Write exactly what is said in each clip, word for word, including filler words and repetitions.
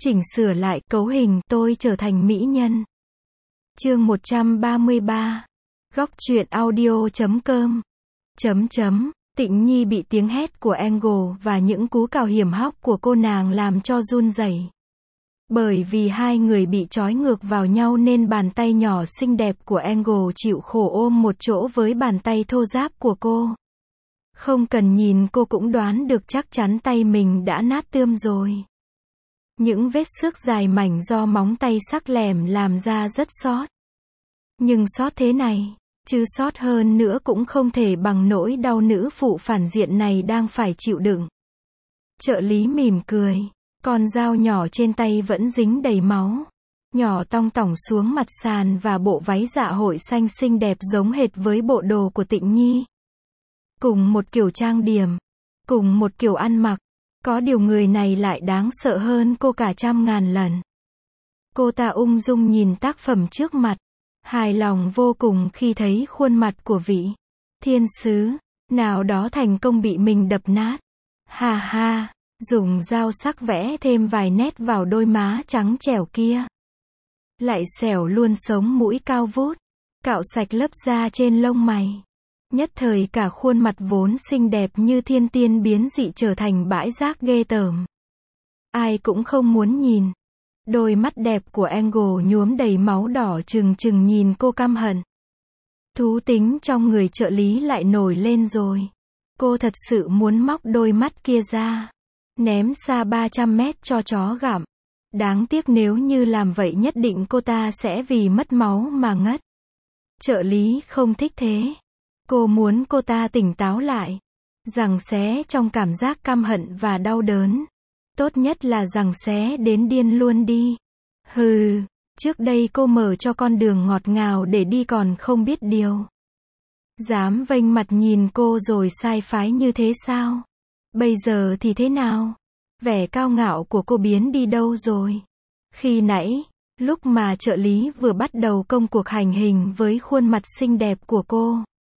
Chỉnh sửa lại, cấu hình, tôi trở thành mỹ nhân. Chương một trăm ba mươi ba. Góc truyện audio chấm com. Chấm chấm. Tịnh Nhi bị tiếng hét của Angle và những cú cào hiểm hóc của cô nàng làm cho run rẩy. Bởi vì hai người bị trói ngược vào nhau nên bàn tay nhỏ xinh đẹp của Angle chịu khổ ôm một chỗ với bàn tay thô ráp của cô. Không cần nhìn cô cũng đoán được chắc chắn tay mình đã nát tươm rồi. Những vết xước dài mảnh do móng tay sắc lẻm làm ra rất xót. Nhưng xót thế này, chứ xót hơn nữa cũng không thể bằng nỗi đau nữ phụ phản diện này đang phải chịu đựng. Trợ lý mỉm cười, con dao nhỏ trên tay vẫn dính đầy máu. Nhỏ tong tỏng xuống mặt sàn và bộ váy dạ hội xanh xinh đẹp giống hệt với bộ đồ của Tịnh Nhi. Cùng một kiểu trang điểm, cùng một kiểu ăn mặc. Có điều người này lại đáng sợ hơn cô cả trăm ngàn lần. Cô ta ung dung nhìn tác phẩm trước mặt, hài lòng vô cùng khi thấy khuôn mặt của vị thiên sứ nào đó thành công bị mình đập nát. Ha ha, dùng dao sắc vẽ thêm vài nét vào đôi má trắng trẻo kia. Lại xẻo luôn sống mũi cao vút, cạo sạch lớp da trên lông mày. Nhất thời cả khuôn mặt vốn xinh đẹp như thiên tiên biến dị trở thành bãi rác ghê tởm. Ai cũng không muốn nhìn. Đôi mắt đẹp của Angle nhuốm đầy máu đỏ trừng trừng nhìn cô căm hận. Thú tính trong người trợ lý lại nổi lên rồi. Cô thật sự muốn móc đôi mắt kia ra, ném xa ba trăm mét cho chó gặm. Đáng tiếc nếu như làm vậy nhất định cô ta sẽ vì mất máu mà ngất. Trợ lý không thích thế. Cô muốn cô ta tỉnh táo lại, giằng xé trong cảm giác căm hận và đau đớn. Tốt nhất là giằng xé đến điên luôn đi. Hừ, trước đây cô mở cho con đường ngọt ngào để đi còn không biết điều. Dám vênh mặt nhìn cô rồi sai phái như thế sao? Bây giờ thì thế nào? Vẻ cao ngạo của cô biến đi đâu rồi? Khi nãy, lúc mà trợ lý vừa bắt đầu công cuộc hành hình với khuôn mặt xinh đẹp của cô,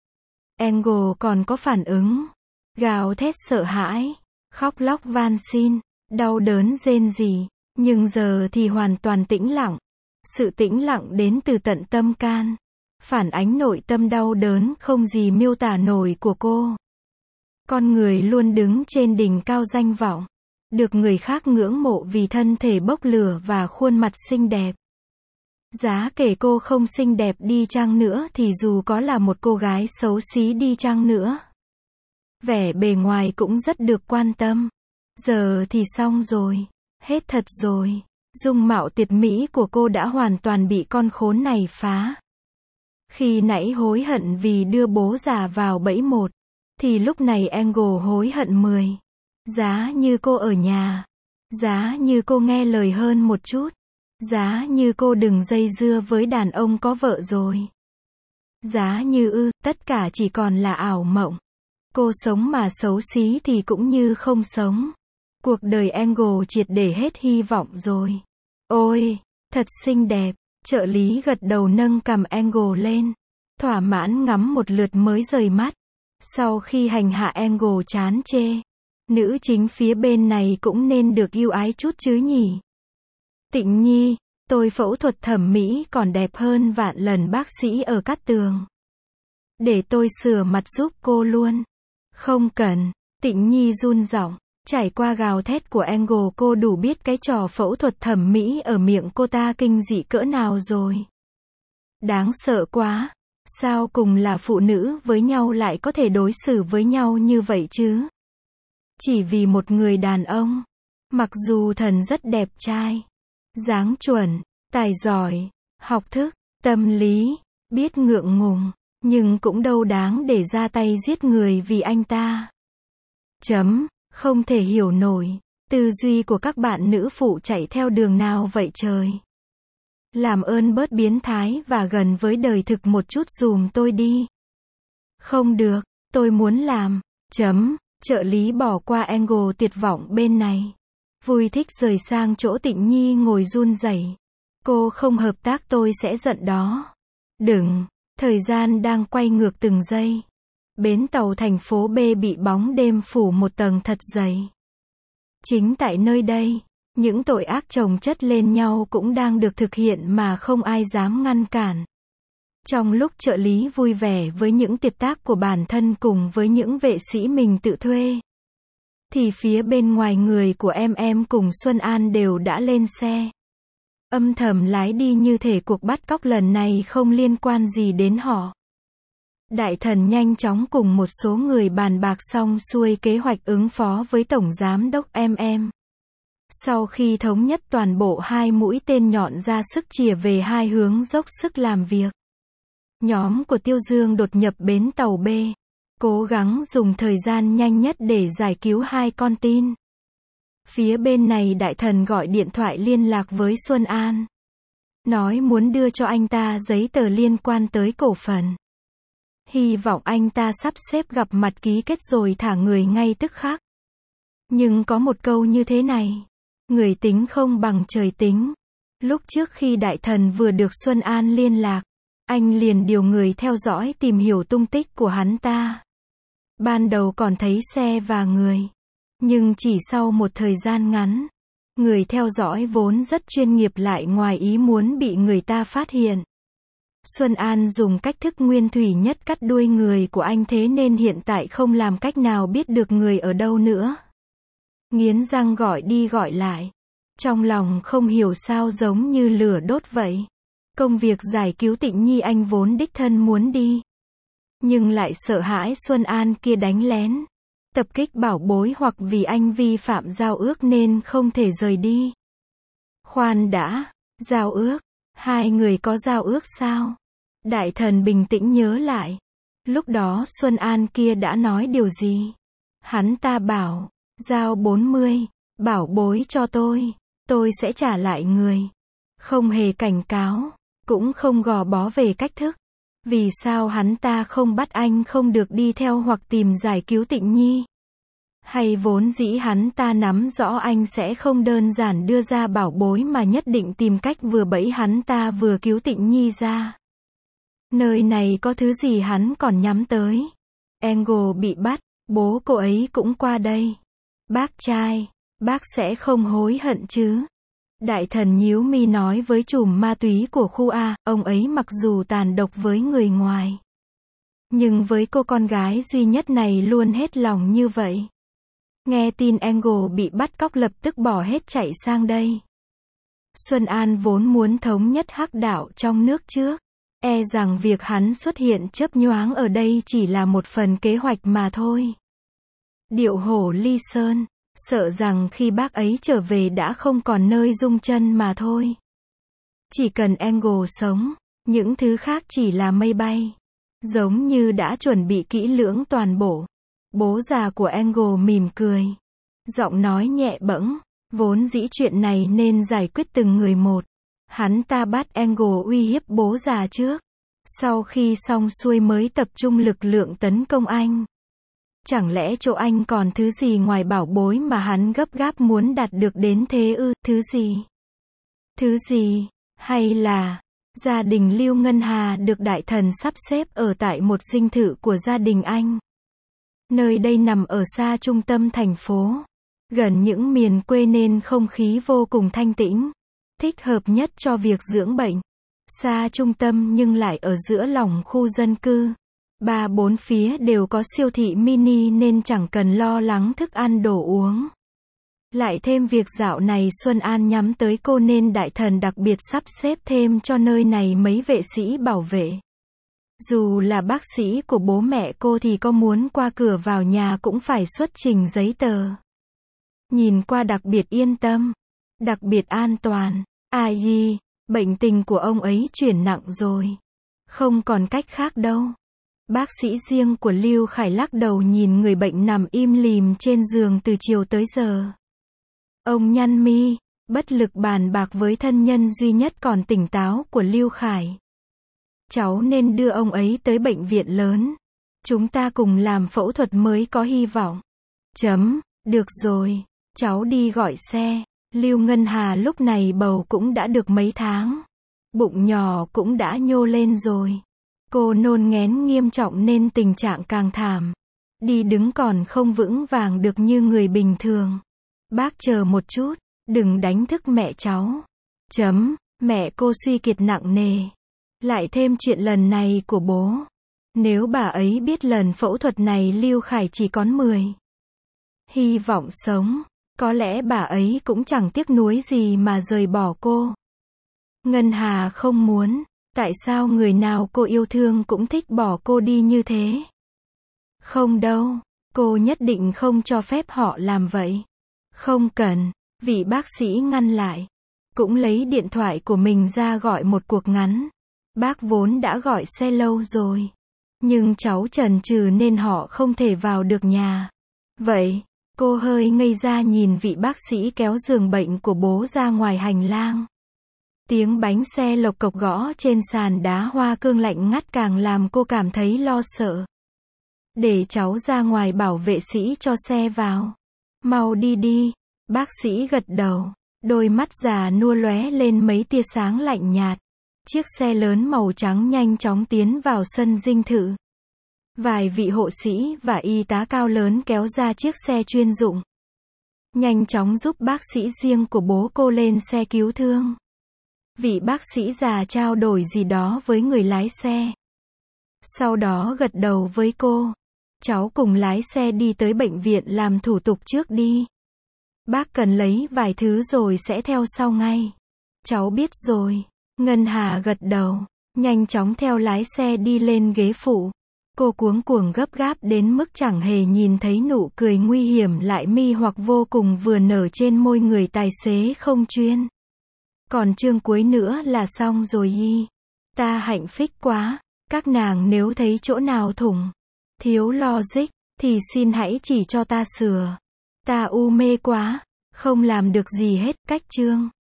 Angle còn có phản ứng, gào thét sợ hãi, khóc lóc van xin, đau đớn rên rỉ, nhưng giờ thì hoàn toàn tĩnh lặng. Sự tĩnh lặng đến từ tận tâm can, phản ánh nội tâm đau đớn không gì miêu tả nổi của cô. Con người luôn đứng trên đỉnh cao danh vọng, được người khác ngưỡng mộ vì thân thể bốc lửa và khuôn mặt xinh đẹp. Giá kể cô không xinh đẹp đi chăng nữa thì dù có là một cô gái xấu xí đi chăng nữa, vẻ bề ngoài cũng rất được quan tâm. Giờ thì xong rồi, hết thật rồi. Dung mạo tuyệt mỹ của cô đã hoàn toàn bị con khốn này phá. Khi nãy hối hận vì đưa bố già vào bẫy một, thì lúc này Angle hối hận mười. Giá như cô ở nhà, giá như cô nghe lời hơn một chút, giá như cô đừng dây dưa với đàn ông có vợ rồi. Giá như ư, tất cả chỉ còn là ảo mộng. Cô sống mà xấu xí thì cũng như không sống. Cuộc đời Angle triệt để hết hy vọng rồi. Ôi, thật xinh đẹp. Trợ lý gật đầu nâng cằm Angle lên, thỏa mãn ngắm một lượt mới rời mắt. Sau khi hành hạ Angle chán chê, nữ chính phía bên này cũng nên được yêu ái chút chứ nhỉ. Tịnh Nhi, tôi phẫu thuật thẩm mỹ còn đẹp hơn vạn lần bác sĩ ở Cát Tường. Để tôi sửa mặt giúp cô luôn. Không cần. Tịnh Nhi run giọng. Trải qua gào thét của Angle cô đủ biết cái trò phẫu thuật thẩm mỹ ở miệng cô ta kinh dị cỡ nào rồi. Đáng sợ quá. Sao cùng là phụ nữ với nhau lại có thể đối xử với nhau như vậy chứ? Chỉ vì một người đàn ông. Mặc dù thần rất đẹp trai, dáng chuẩn, tài giỏi, học thức, tâm lý, biết ngượng ngùng, nhưng cũng đâu đáng để ra tay giết người vì anh ta. Chấm. Không thể hiểu nổi, tư duy của các bạn nữ phụ chạy theo đường nào vậy trời. Làm ơn bớt biến thái và gần với đời thực một chút dùm tôi đi. Không được, tôi muốn làm. Chấm. Trợ lý bỏ qua Angle tuyệt vọng bên này. Vui thích rời sang chỗ Tịnh Nhi ngồi run rẩy. Cô không hợp tác tôi sẽ giận đó. Đừng, thời gian đang quay ngược từng giây. Bến tàu thành phố B bị bóng đêm phủ một tầng thật dày. Chính tại nơi đây, Những tội ác chồng chất lên nhau cũng đang được thực hiện mà không ai dám ngăn cản. Trong lúc trợ lý vui vẻ với những tiệc tác của bản thân cùng với những vệ sĩ mình tự thuê, thì phía bên ngoài người của em em cùng Xuân An đều đã lên xe. Âm thầm lái đi như thể cuộc bắt cóc lần này không liên quan gì đến họ. Đại thần nhanh chóng cùng một số người bàn bạc xong xuôi kế hoạch ứng phó với Tổng Giám đốc em em. Sau khi thống nhất toàn bộ hai mũi tên nhọn ra sức chìa về hai hướng dốc sức làm việc. Nhóm của Tiêu Dương đột nhập bến tàu B, cố gắng dùng thời gian nhanh nhất để giải cứu hai con tin. Phía bên này đại thần gọi điện thoại liên lạc với Xuân An. Nói muốn đưa cho anh ta giấy tờ liên quan tới cổ phần. Hy vọng anh ta sắp xếp gặp mặt ký kết rồi thả người ngay tức khắc. Nhưng có một câu như thế này. Người tính không bằng trời tính. Lúc trước khi đại thần vừa được Xuân An liên lạc, anh liền điều người theo dõi tìm hiểu tung tích của hắn ta. Ban đầu còn thấy xe và người. Nhưng chỉ sau một thời gian ngắn, người theo dõi vốn rất chuyên nghiệp lại ngoài ý muốn bị người ta phát hiện. Xuân An dùng cách thức nguyên thủy nhất cắt đuôi người của anh, thế nên hiện tại không làm cách nào biết được người ở đâu nữa. Nghiến răng gọi đi gọi lại. Trong lòng không hiểu sao giống như lửa đốt vậy. Công việc giải cứu Tịnh Nhi anh vốn đích thân muốn đi. Nhưng lại sợ hãi Xuân An kia đánh lén, tập kích bảo bối hoặc vì anh vi phạm giao ước nên không thể rời đi. Khoan đã, giao ước? Hai người có giao ước sao? Đại thần bình tĩnh nhớ lại. Lúc đó Xuân An kia đã nói điều gì? Hắn ta bảo, giao bốn mươi, bảo bối cho tôi, tôi sẽ trả lại người. Không hề cảnh cáo, cũng không gò bó về cách thức. Vì sao hắn ta không bắt anh không được đi theo hoặc tìm giải cứu Tịnh Nhi? Hay vốn dĩ hắn ta nắm rõ anh sẽ không đơn giản đưa ra bảo bối mà nhất định tìm cách vừa bẫy hắn ta vừa cứu Tịnh Nhi ra? Nơi này có thứ gì hắn còn nhắm tới? Angle bị bắt, bố cô ấy cũng qua đây. Bác trai, bác sẽ không hối hận chứ? Đại thần nhíu mi nói với trùm ma túy của khu A, ông ấy mặc dù tàn độc với người ngoài, nhưng với cô con gái duy nhất này luôn hết lòng như vậy. Nghe tin Angle bị bắt cóc lập tức bỏ hết chạy sang đây. Xuân An vốn muốn thống nhất hắc đạo trong nước trước. E rằng việc hắn xuất hiện chớp nhoáng ở đây chỉ là một phần kế hoạch mà thôi. Điệu hổ ly sơn, sợ rằng khi bác ấy trở về đã không còn nơi dung chân mà thôi. Chỉ cần Angle sống, những thứ khác chỉ là mây bay. Giống như đã chuẩn bị kỹ lưỡng toàn bộ. Bố già của Angle mỉm cười. Giọng nói nhẹ bẫng, vốn dĩ chuyện này nên giải quyết từng người một. Hắn ta bắt Angle uy hiếp bố già trước. Sau khi xong xuôi mới tập trung lực lượng tấn công anh. Chẳng lẽ chỗ anh còn thứ gì ngoài bảo bối mà hắn gấp gáp muốn đạt được đến thế ư? Thứ gì? Thứ gì? Hay là gia đình Lưu Ngân Hà được đại thần sắp xếp ở tại một dinh thự của gia đình anh? Nơi đây nằm ở xa trung tâm thành phố, gần những miền quê nên không khí vô cùng thanh tĩnh, thích hợp nhất cho việc dưỡng bệnh. Xa trung tâm nhưng lại ở giữa lòng khu dân cư. Ba bốn phía đều có siêu thị mini nên chẳng cần lo lắng thức ăn đồ uống. Lại thêm việc dạo này Xuân An nhắm tới cô nên đại thần đặc biệt sắp xếp thêm cho nơi này mấy vệ sĩ bảo vệ. Dù là bác sĩ của bố mẹ cô thì có muốn qua cửa vào nhà cũng phải xuất trình giấy tờ. Nhìn qua đặc biệt yên tâm, đặc biệt an toàn. Ai, bệnh tình của ông ấy chuyển nặng rồi. Không còn cách khác đâu. Bác sĩ riêng của Lưu Khải lắc đầu nhìn người bệnh nằm im lìm trên giường từ chiều tới giờ. Ông nhăn mi, bất lực bàn bạc với thân nhân duy nhất còn tỉnh táo của Lưu Khải. Cháu nên đưa ông ấy tới bệnh viện lớn. Chúng ta cùng làm phẫu thuật mới có hy vọng. Chấm, được rồi, cháu đi gọi xe. Lưu Ngân Hà lúc này bầu cũng đã được mấy tháng. Bụng nhỏ cũng đã nhô lên rồi. Cô nôn nghén nghiêm trọng nên tình trạng càng thảm. Đi đứng còn không vững vàng được như người bình thường. Bác chờ một chút. Đừng đánh thức mẹ cháu. Chấm, mẹ cô suy kiệt nặng nề. Lại thêm chuyện lần này của bố. Nếu bà ấy biết lần phẫu thuật này Lưu Khải chỉ còn mười hy vọng sống, có lẽ bà ấy cũng chẳng tiếc nuối gì mà rời bỏ cô. Ngân Hà không muốn, tại sao người nào cô yêu thương cũng thích bỏ cô đi như thế? Không đâu, cô nhất định không cho phép họ làm vậy. Không cần, vị bác sĩ ngăn lại. Cũng lấy điện thoại của mình ra gọi một cuộc ngắn. Bác vốn đã gọi xe lâu rồi. Nhưng cháu chần chừ nên họ không thể vào được nhà. Vậy, cô hơi ngây ra nhìn vị bác sĩ kéo giường bệnh của bố ra ngoài hành lang. Tiếng bánh xe lộc cộc gõ trên sàn đá hoa cương lạnh ngắt càng làm cô cảm thấy lo sợ. Để cháu ra ngoài bảo vệ sĩ cho xe vào. Mau đi đi. Bác sĩ gật đầu. Đôi mắt già nua lóe lên mấy tia sáng lạnh nhạt. Chiếc xe lớn màu trắng nhanh chóng tiến vào sân dinh thự. Vài vị hộ sĩ và y tá cao lớn kéo ra chiếc xe chuyên dụng. Nhanh chóng giúp bác sĩ riêng của bố cô lên xe cứu thương. Vị bác sĩ già trao đổi gì đó với người lái xe. Sau đó gật đầu với cô. Cháu cùng lái xe đi tới bệnh viện làm thủ tục trước đi. Bác cần lấy vài thứ rồi sẽ theo sau ngay. Cháu biết rồi. Ngân Hà gật đầu. Nhanh chóng theo lái xe đi lên ghế phụ. Cô cuống cuồng gấp gáp đến mức chẳng hề nhìn thấy nụ cười nguy hiểm lại mi hoặc vô cùng vừa nở trên môi người tài xế không chuyên. Còn chương cuối nữa là xong rồi y. Ta hạnh phích quá. Các nàng nếu thấy chỗ nào thủng, thiếu logic, thì xin hãy chỉ cho ta sửa. Ta u mê quá, không làm được gì hết, cách chương.